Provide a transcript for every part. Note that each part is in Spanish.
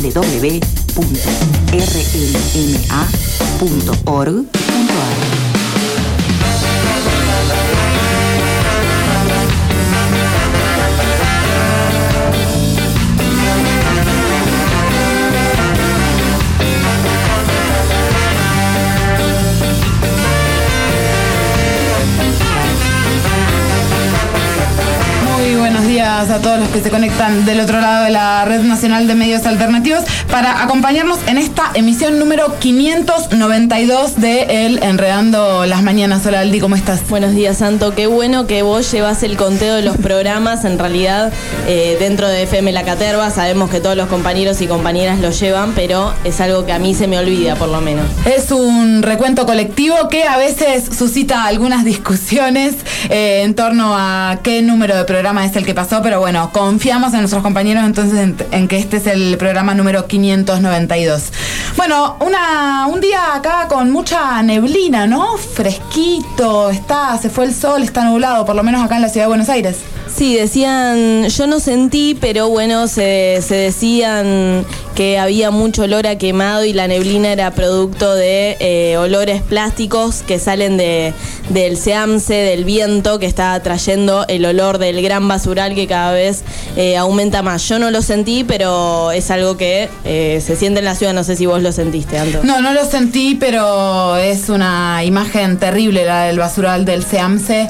www.rnma.org.ar. A todos los que se conectan del otro lado de la Red Nacional de Medios Alternativos para acompañarnos en esta emisión número 592 de El Enredando las Mañanas. Hola Aldi, ¿cómo estás? Buenos días, Santo. Qué bueno que vos llevas el conteo de los programas. En realidad, dentro de FM La Caterva sabemos que todos los compañeros y compañeras lo llevan, pero es algo que a mí se me olvida, por lo menos. Es un recuento colectivo que a veces suscita algunas discusiones en torno a qué número de programa es el que pasó, pero bueno, confiamos en nuestros compañeros entonces en que este es el programa número 592. Bueno, un día acá con mucha neblina, ¿no? Fresquito, se fue el sol, está nublado, por lo menos acá en la ciudad de Buenos Aires. Sí, decían, yo no sentí, pero bueno, se decían que había mucho olor a quemado y la neblina era producto de olores plásticos que salen del SEAMSE, del viento que está trayendo el olor del gran basural que cada vez aumenta más. Yo no lo sentí, pero es algo que se siente en la ciudad. No sé si vos lo sentiste, Anto. No lo sentí, pero es una imagen terrible la del basural del SEAMSE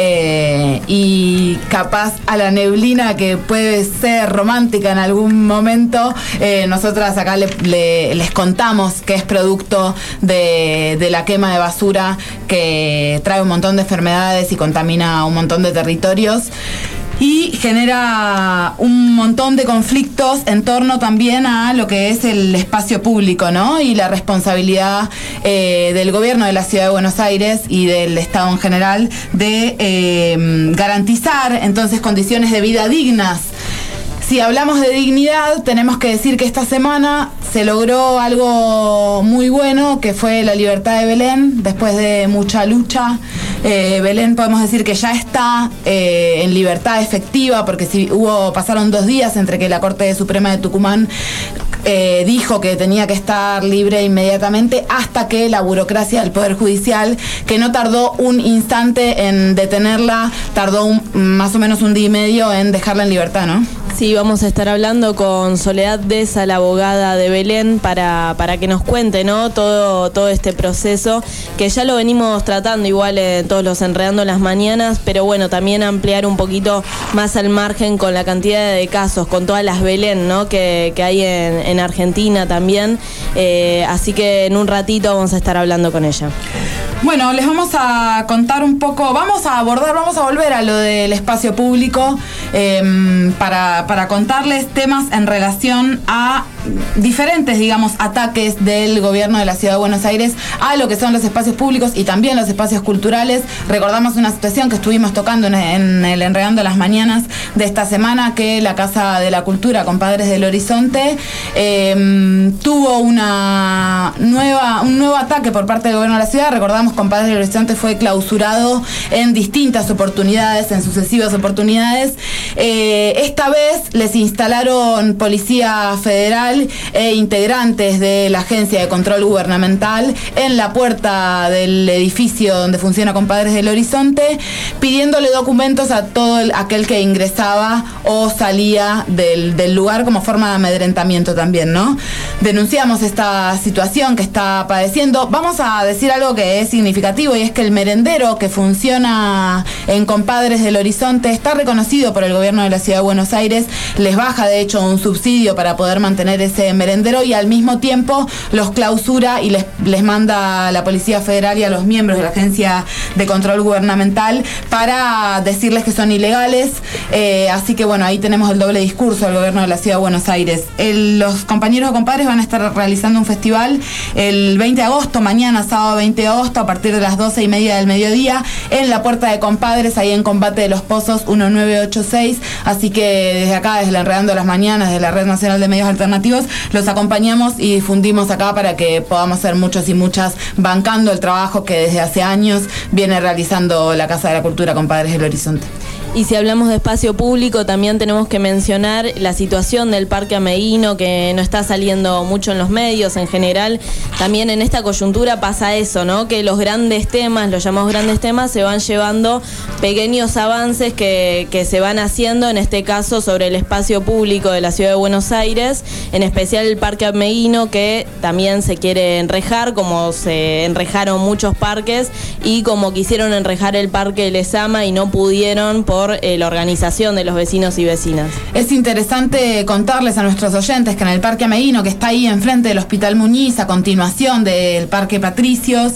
y capaz a la neblina que puede ser romántica en algún momento, nosotras acá les contamos que es producto de la quema de basura que trae un montón de enfermedades y contamina un montón de territorios. Y genera un montón de conflictos en torno también a lo que es el espacio público, ¿no? Y la responsabilidad del gobierno de la Ciudad de Buenos Aires y del Estado en general de garantizar entonces condiciones de vida dignas. Si hablamos de dignidad, tenemos que decir que esta semana se logró algo muy bueno, que fue la libertad de Belén, después de mucha lucha. Belén podemos decir que ya está en libertad efectiva, porque pasaron 2 días entre que la Corte Suprema de Tucumán dijo que tenía que estar libre inmediatamente, hasta que la burocracia del Poder Judicial, que no tardó un instante en detenerla, tardó más o menos un día y medio en dejarla en libertad, ¿no? Sí, vamos a estar hablando con Soledad Deza, la abogada de Belén, para que nos cuente, ¿no? Todo este proceso, que ya lo venimos tratando igual en todos los Enredando las Mañanas, pero bueno, también ampliar un poquito más al margen con la cantidad de casos, con todas las Belén, ¿no? que hay en Argentina también. Así que en un ratito vamos a estar hablando con ella. Bueno, les vamos a contar un poco, vamos a volver a lo del espacio público para contarles temas en relación a diferentes, digamos, ataques del gobierno de la Ciudad de Buenos Aires a lo que son los espacios públicos y también los espacios culturales. Recordamos una situación que estuvimos tocando en el Enredando las Mañanas de esta semana, que la Casa de la Cultura, Compadres del Horizonte, tuvo un nuevo ataque por parte del gobierno de la ciudad. Recordamos, Compadres del Horizonte fue clausurado en distintas oportunidades, en sucesivas oportunidades. Esta vez les instalaron Policía Federal e integrantes de la Agencia de Control Gubernamental en la puerta del edificio donde funciona Compadres del Horizonte, pidiéndole documentos a todo aquel que ingresaba o salía del lugar, como forma de amedrentamiento también, ¿no? Denunciamos esta situación que está padeciendo. Vamos a decir algo que es significativo, y es que el merendero que funciona en Compadres del Horizonte está reconocido por el gobierno de la Ciudad de Buenos Aires. Les baja de hecho un subsidio para poder mantener ese merendero, y al mismo tiempo los clausura y les manda a la Policía Federal y a los miembros de la Agencia de Control Gubernamental para decirles que son ilegales. Así que bueno, ahí tenemos el doble discurso del gobierno de la Ciudad de Buenos Aires. Los compañeros de Compadres van a estar realizando un festival el 20 de agosto, mañana sábado 20 de agosto, a partir de las 12:30 del mediodía, en la puerta de Compadres, ahí en Combate de los Pozos 1986. Así que desde acá, desde la Enredando las Mañanas, de la Red Nacional de Medios Alternativos, los acompañamos y difundimos acá para que podamos ser muchos y muchas bancando el trabajo que desde hace años viene realizando la Casa de la Cultura Compadres del Horizonte. Y si hablamos de espacio público, también tenemos que mencionar la situación del Parque Ameguino, que no está saliendo mucho en los medios en general. También en esta coyuntura pasa eso, ¿no? Que los grandes temas, los llamados grandes temas, se van llevando pequeños avances que se van haciendo, en este caso sobre el espacio público de la ciudad de Buenos Aires, en especial el Parque Ameguino, que también se quiere enrejar, como se enrejaron muchos parques y como quisieron enrejar el Parque Lezama y no pudieron por la organización de los vecinos y vecinas. Es interesante contarles a nuestros oyentes que en el Parque Ameguino, que está ahí enfrente del Hospital Muñiz, a continuación del Parque Patricios,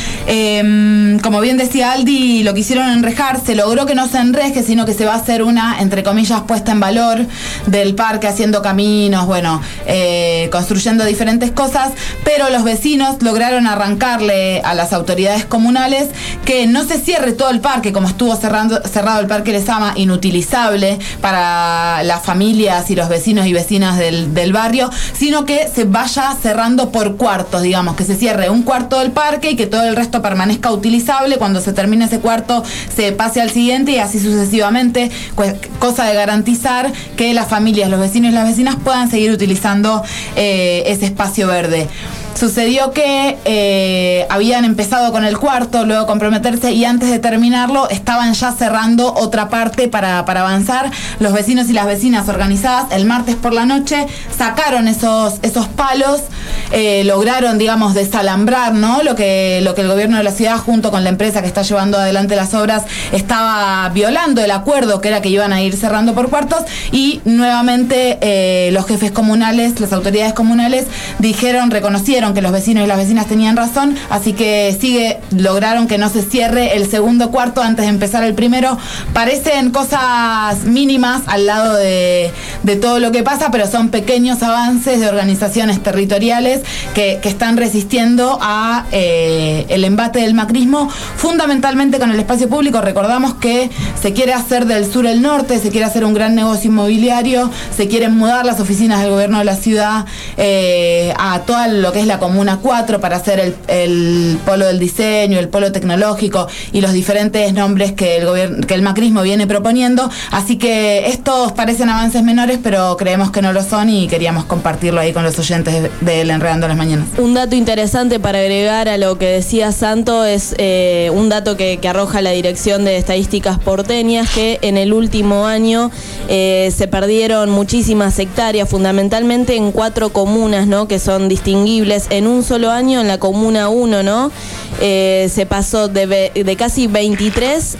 como bien decía Aldi, lo quisieron enrejar, se logró que no se enreje, sino que se va a hacer una, entre comillas, puesta en valor del parque, haciendo caminos, bueno, construyendo diferentes cosas, pero los vecinos lograron arrancarle a las autoridades comunales que no se cierre todo el parque, como estuvo cerrado el Parque Lezama, inutilizable para las familias y los vecinos y vecinas del barrio, sino que se vaya cerrando por cuartos, digamos, que se cierre un cuarto del parque y que todo el resto permanezca utilizable. Cuando se termine ese cuarto se pase al siguiente y así sucesivamente, cosa de garantizar que las familias, los vecinos y las vecinas puedan seguir utilizando ese espacio verde. Sucedió que habían empezado con el cuarto, luego comprometerse, y antes de terminarlo estaban ya cerrando otra parte para avanzar. Los vecinos y las vecinas organizadas el martes por la noche sacaron esos palos, lograron, digamos, desalambrar, ¿no? Lo que el gobierno de la ciudad, junto con la empresa que está llevando adelante las obras, estaba violando el acuerdo, que era que iban a ir cerrando por cuartos, y nuevamente los jefes comunales, las autoridades comunales reconocieron que los vecinos y las vecinas tenían razón, así que lograron que no se cierre el segundo cuarto antes de empezar el primero. Parecen cosas mínimas al lado de todo lo que pasa, pero son pequeños avances de organizaciones territoriales que están resistiendo a el embate del macrismo, fundamentalmente con el espacio público. Recordamos que se quiere hacer del sur el norte, se quiere hacer un gran negocio inmobiliario, se quieren mudar las oficinas del gobierno de la ciudad a toda lo que es la Comuna 4 para hacer el polo del diseño, el polo tecnológico y los diferentes nombres que el macrismo viene proponiendo. Así que estos parecen avances menores, pero creemos que no lo son y queríamos compartirlo ahí con los oyentes de El Enredando las Mañanas. Un dato interesante para agregar a lo que decía Santo es un dato que arroja la Dirección de Estadísticas Porteñas, que en el último año se perdieron muchísimas hectáreas, fundamentalmente en 4 comunas, ¿no?, que son distinguibles. En un solo año, en la Comuna 1, ¿no?, se pasó de casi 23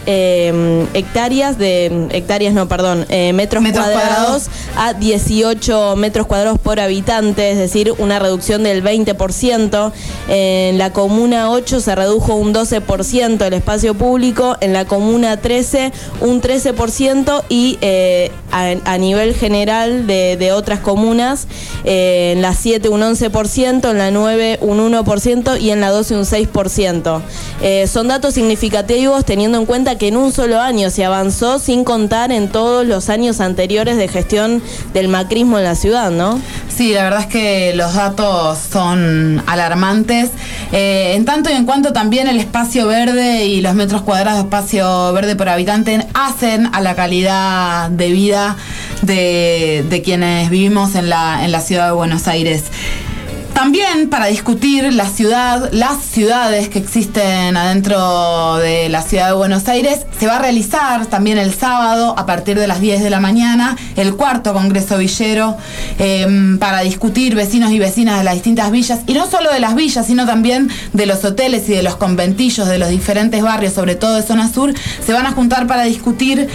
metros cuadrados a 18 metros cuadrados por habitante, es decir, una reducción del 20%. En la Comuna 8 se redujo un 12% el espacio público, en la Comuna 13 un 13% y a nivel general de otras comunas, en la 7 un 11%, en la 9 un 1% y en la 12 un 6%. Son datos significativos teniendo en cuenta que en un solo año se avanzó, sin contar en todos los años anteriores de gestión del macrismo en la ciudad, ¿no? Sí, la verdad es que los datos son alarmantes, en tanto y en cuanto también el espacio verde y los metros cuadrados de espacio verde por habitante hacen a la calidad de vida de quienes vivimos en la ciudad de Buenos Aires. También para discutir las ciudades que existen adentro de la ciudad de Buenos Aires, se va a realizar también el sábado a partir de las 10 de la mañana el 4º Congreso Villero, para discutir vecinos y vecinas de las distintas villas, y no solo de las villas, sino también de los hoteles y de los conventillos de los diferentes barrios, sobre todo de zona sur. Se van a juntar para discutir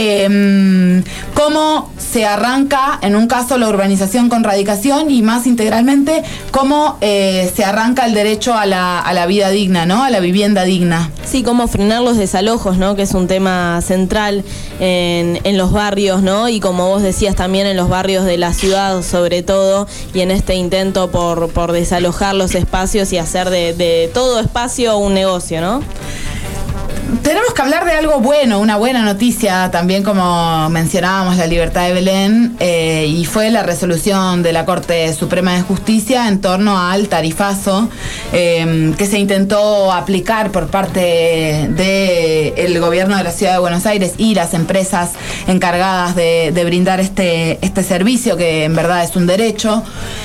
cómo se arranca, en un caso, la urbanización con radicación, y más integralmente cómo se arranca el derecho a la vida digna, ¿no?, a la vivienda digna. Sí, cómo frenar los desalojos, ¿no?, que es un tema central en los barrios, ¿no?, y como vos decías, también en los barrios de la ciudad sobre todo, y en este intento por desalojar los espacios y hacer de todo espacio un negocio, ¿no? Tenemos que hablar de algo bueno, una buena noticia, también como mencionábamos la libertad de Belén, y fue la resolución de la Corte Suprema de Justicia en torno al tarifazo que se intentó aplicar por parte del gobierno de la Ciudad de Buenos Aires y las empresas encargadas de brindar este servicio, que en verdad es un derecho.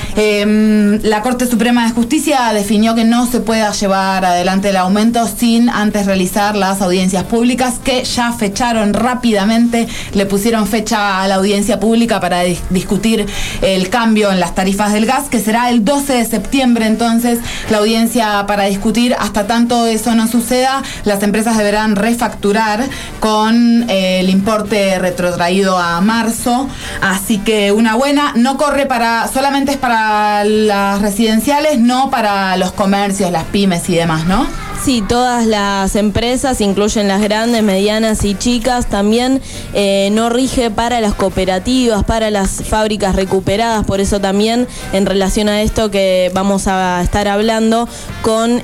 La Corte Suprema de Justicia definió que no se pueda llevar adelante el aumento sin antes realizar las audiencias públicas, que ya fecharon rápidamente, le pusieron fecha a la audiencia pública para discutir el cambio en las tarifas del gas, que será el 12 de septiembre. Entonces, la audiencia para discutir, hasta tanto eso no suceda, las empresas deberán refacturar con el importe retrotraído a marzo. Así que una buena, no corre solamente es para las residenciales, no para los comercios, las pymes y demás, ¿no? Sí, todas las empresas, incluyen las grandes, medianas y chicas, también no rige para las cooperativas, para las fábricas recuperadas. Por eso también, en relación a esto que vamos a estar hablando con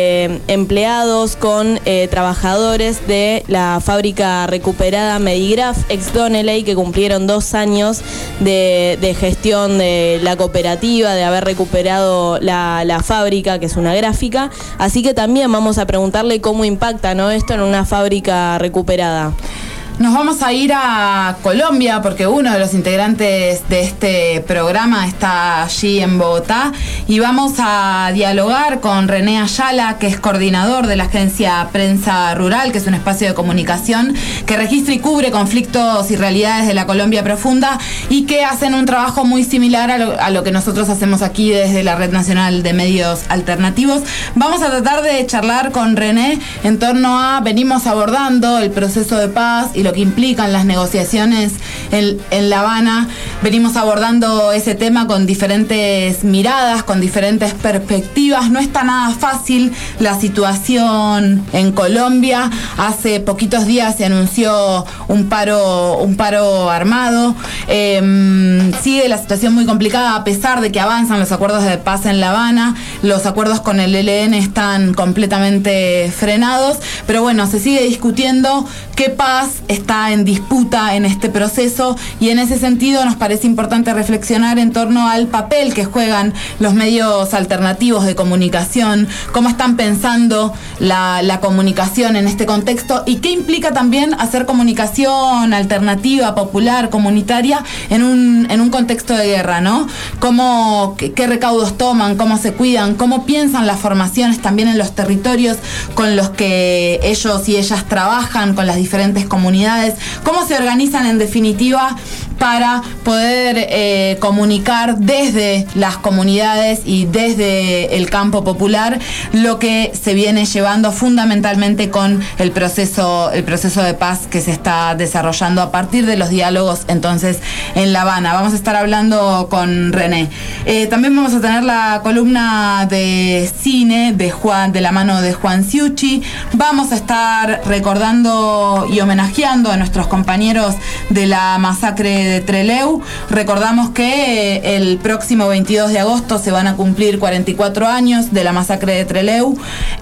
empleados, con trabajadores de la fábrica recuperada Medigraf, ex Donnelley, que cumplieron 2 años de gestión de la cooperativa, de haber recuperado la fábrica, que es una gráfica. Así que también vamos a preguntarle cómo impacta, ¿no?, esto en una fábrica recuperada. Nos vamos a ir a Colombia porque uno de los integrantes de este programa está allí en Bogotá, y vamos a dialogar con René Ayala, que es coordinador de la agencia Prensa Rural, que es un espacio de comunicación que registra y cubre conflictos y realidades de la Colombia profunda, y que hacen un trabajo muy similar a lo que nosotros hacemos aquí desde la Red Nacional de Medios Alternativos. Vamos a tratar de charlar con René en torno a, venimos abordando el proceso de paz y lo que implican las negociaciones en La Habana. Venimos abordando ese tema con diferentes miradas, con diferentes perspectivas. No está nada fácil la situación en Colombia. Hace poquitos días se anunció un paro armado. Sigue la situación muy complicada a pesar de que avanzan los acuerdos de paz en La Habana. Los acuerdos con el ELN están completamente frenados, pero bueno, se sigue discutiendo qué paz está en disputa en este proceso, y en ese sentido nos parece importante reflexionar en torno al papel que juegan los medios alternativos de comunicación, cómo están pensando la comunicación en este contexto, y qué implica también hacer comunicación alternativa, popular, comunitaria en un contexto de guerra, ¿no? Qué recaudos toman, cómo se cuidan, cómo piensan las formaciones también en los territorios con los que ellos y ellas trabajan, con las diferentes comunidades, cómo se organizan en definitiva para poder comunicar desde las comunidades y desde el campo popular lo que se viene llevando fundamentalmente con el proceso de paz que se está desarrollando a partir de los diálogos entonces en La Habana. Vamos a estar hablando con René. También vamos a tener la columna de cine de la mano de Juan Ciucci. Vamos a estar recordando y homenajeando a nuestros compañeros de la masacre de Trelew. Recordamos que el próximo 22 de agosto se van a cumplir 44 años de la masacre de Trelew,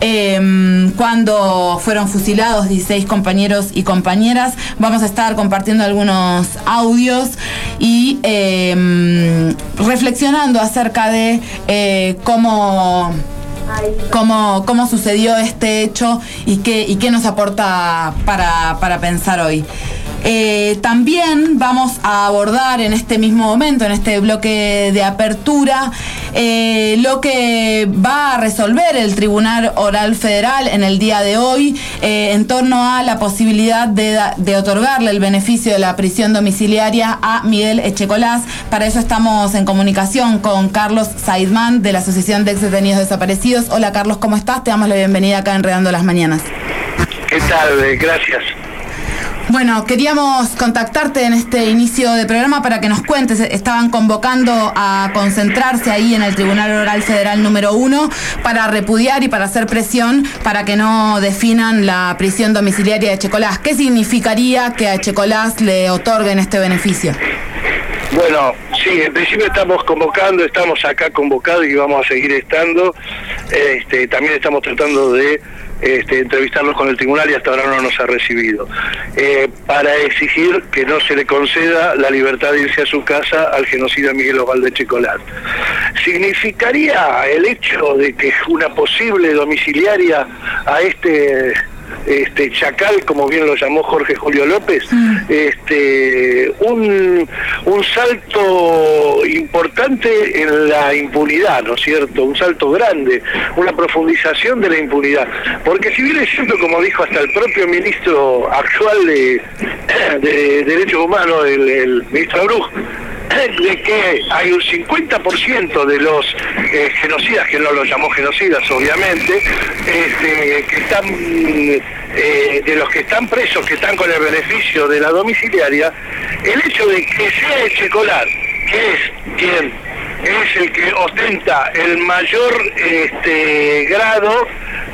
cuando fueron fusilados 16 compañeros y compañeras. Vamos a estar compartiendo algunos audios y reflexionando acerca de cómo sucedió este hecho y qué nos aporta para pensar hoy. También vamos a abordar en este mismo momento, en este bloque de apertura, lo que va a resolver el Tribunal Oral Federal en el día de hoy en torno a la posibilidad de otorgarle el beneficio de la prisión domiciliaria a Miguel Echecolás. Para eso estamos en comunicación con Carlos Saidman, de la Asociación de Ex Detenidos Desaparecidos. Hola Carlos, ¿cómo estás? Te damos la bienvenida acá en Enredando las Mañanas. ¿Qué tal? Gracias. Bueno, queríamos contactarte en este inicio de programa para que nos cuentes. Estaban convocando a concentrarse ahí en el Tribunal Oral Federal número 1 para repudiar y para hacer presión para que no definan la prisión domiciliaria de Echecolás. ¿Qué significaría que a Echecolás le otorguen este beneficio? Bueno, sí, en principio estamos acá convocados y vamos a seguir estando. También estamos tratando de entrevistarlos con el tribunal y hasta ahora no nos ha recibido, para exigir que no se le conceda la libertad de irse a su casa al genocida Miguel Osvaldo Echecolás. ¿Significaría el hecho de que una posible domiciliaria a este chacal, como bien lo llamó Jorge Julio López, un salto importante en la impunidad, ¿no es cierto? Un salto grande, una profundización de la impunidad. Porque si bien es cierto, como dijo hasta el propio ministro actual de Derechos Humanos, el ministro Abruz, de que hay un 50% de los genocidas, que no los llamó genocidas obviamente, que están de los que están presos, que están con el beneficio de la domiciliaria, el hecho de que sea Echecolás, que es quien es el que ostenta el mayor grado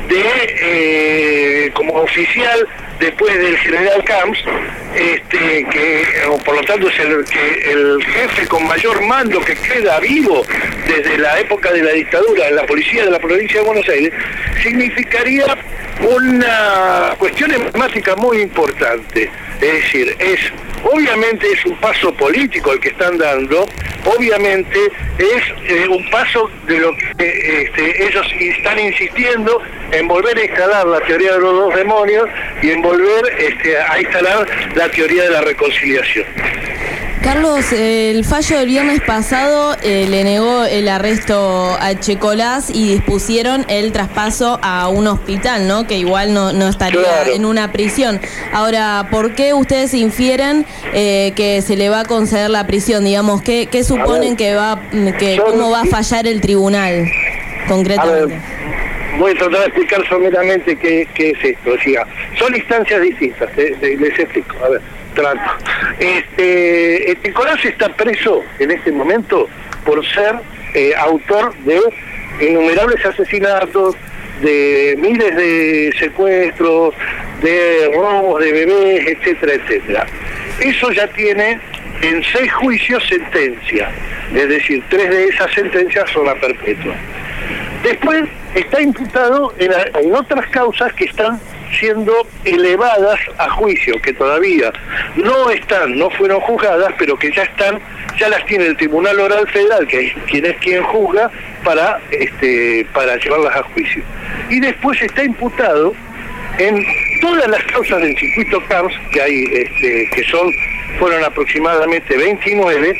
de como oficial después del general Camps, por lo tanto es el jefe con mayor mando que queda vivo desde la época de la dictadura en la policía de la provincia de Buenos Aires, significaría una cuestión emblemática muy importante. Es decir, obviamente es un paso político el que están dando, obviamente es un paso de lo que ellos están insistiendo en volver a instalar la teoría de los dos demonios y en volver a instalar la teoría de la reconciliación. Carlos, el fallo del viernes pasado le negó el arresto a Echecolás y dispusieron el traspaso a un hospital, ¿no? Que igual no estaría en una prisión. Ahora, ¿por qué ustedes infieren que se le va a conceder la prisión? Digamos, ¿qué suponen cómo va a fallar el tribunal concretamente? Voy a tratar de explicar someramente qué es esto. O sea, son instancias distintas, les explico. A ver, trato. Echecolás está preso en este momento por ser autor de innumerables asesinatos, de miles de secuestros, de robos de bebés, etcétera, etcétera. Eso ya tiene en 6 juicios sentencia, es decir, 3 de esas sentencias son a perpetua. Después está imputado en otras causas que están siendo elevadas a juicio, que todavía no fueron juzgadas, pero que ya las tiene el Tribunal Oral Federal, que es quien juzga para llevarlas a juicio. Y después está imputado en todas las causas del circuito Camps, que hay, fueron aproximadamente 29,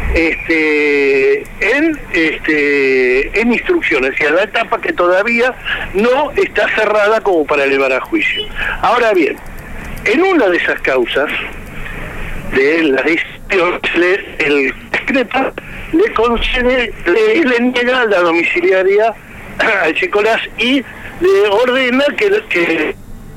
en instrucciones, y en la etapa que todavía no está cerrada como para elevar a juicio. Ahora bien, en una de esas causas de la decisión, el discrepa le concede, le niega la domiciliaria a Echecolás y le ordena que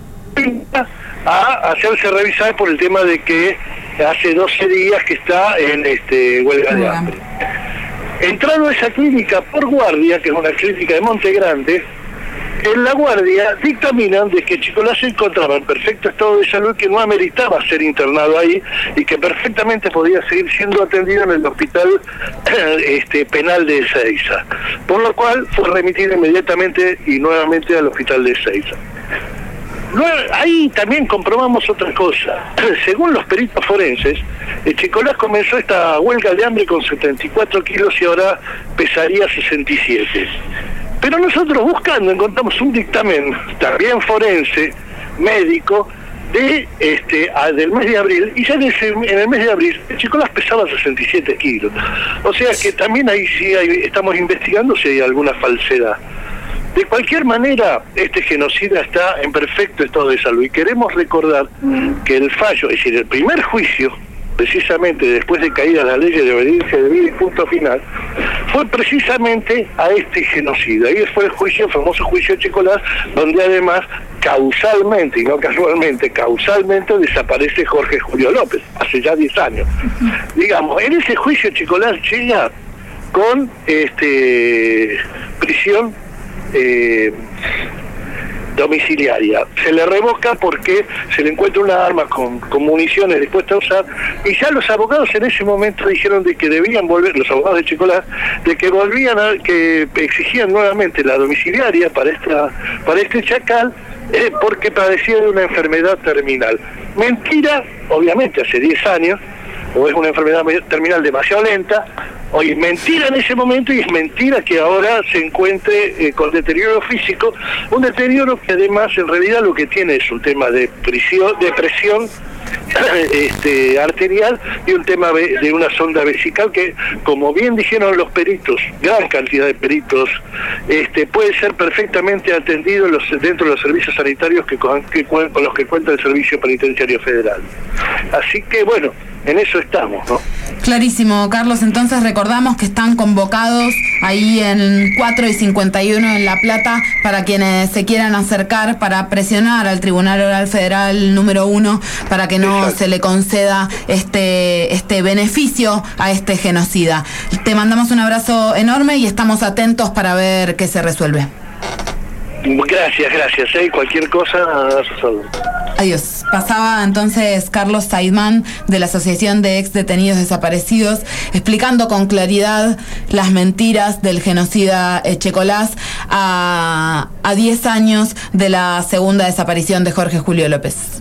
a hacerse revisar por el tema de que hace 12 días que está en huelga de hambre. Entrando a esa clínica por guardia, que es una clínica de Monte Grande, en la guardia dictaminan de que Echecolás se encontraba en perfecto estado de salud, que no ameritaba ser internado ahí y que perfectamente podía seguir siendo atendido en el hospital penal de Ezeiza, por lo cual fue remitido inmediatamente y nuevamente al hospital de Ezeiza. Ahí también comprobamos otra cosa. Según los peritos forenses, Echecolás comenzó esta huelga de hambre con 74 kilos y ahora pesaría 67. Pero nosotros buscando encontramos un dictamen también forense, médico, del mes de abril, y ya en el mes de abril Echecolás pesaba 67 kilos. O sea que también ahí sí estamos investigando si hay alguna falsedad. De cualquier manera, este genocida está en perfecto estado de salud y queremos recordar que el fallo, es decir, el primer juicio, precisamente después de caída la ley de obediencia debida y punto final, fue precisamente a este genocida. Y fue el famoso juicio de Echecolás, donde además causalmente, y no casualmente, causalmente desaparece Jorge Julio López, hace ya 10 años. Digamos, en ese juicio Echecolás llega con prisión domiciliaria. Se le revoca porque se le encuentra una arma con municiones dispuesta a usar, y ya los abogados en ese momento dijeron de que debían volver, los abogados de Echecolás, de que exigían nuevamente la domiciliaria para este chacal, porque padecía de una enfermedad terminal. Mentira, obviamente, hace 10 años, o es una enfermedad terminal demasiado lenta, o es mentira en ese momento, y es mentira que ahora se encuentre con deterioro físico, un deterioro que además en realidad lo que tiene es un tema de presión arterial y un tema de una sonda vesical que, como bien dijeron los peritos, gran cantidad de peritos, puede ser perfectamente atendido dentro de los servicios sanitarios con los que cuenta el Servicio Penitenciario Federal. Así que bueno, en eso estamos, ¿no? Clarísimo, Carlos. Entonces recordamos que están convocados ahí en 4 y 51 en La Plata para quienes se quieran acercar para presionar al Tribunal Oral Federal número 1 para que no Exacto. se le conceda este beneficio a este genocida. Te mandamos un abrazo enorme y estamos atentos para ver qué se resuelve. Gracias. Cualquier cosa, a sus órdenes. Adiós. Pasaba entonces Carlos Saidman de la Asociación de Ex Detenidos Desaparecidos explicando con claridad las mentiras del genocida Echecolás a 10 años de la segunda desaparición de Jorge Julio López.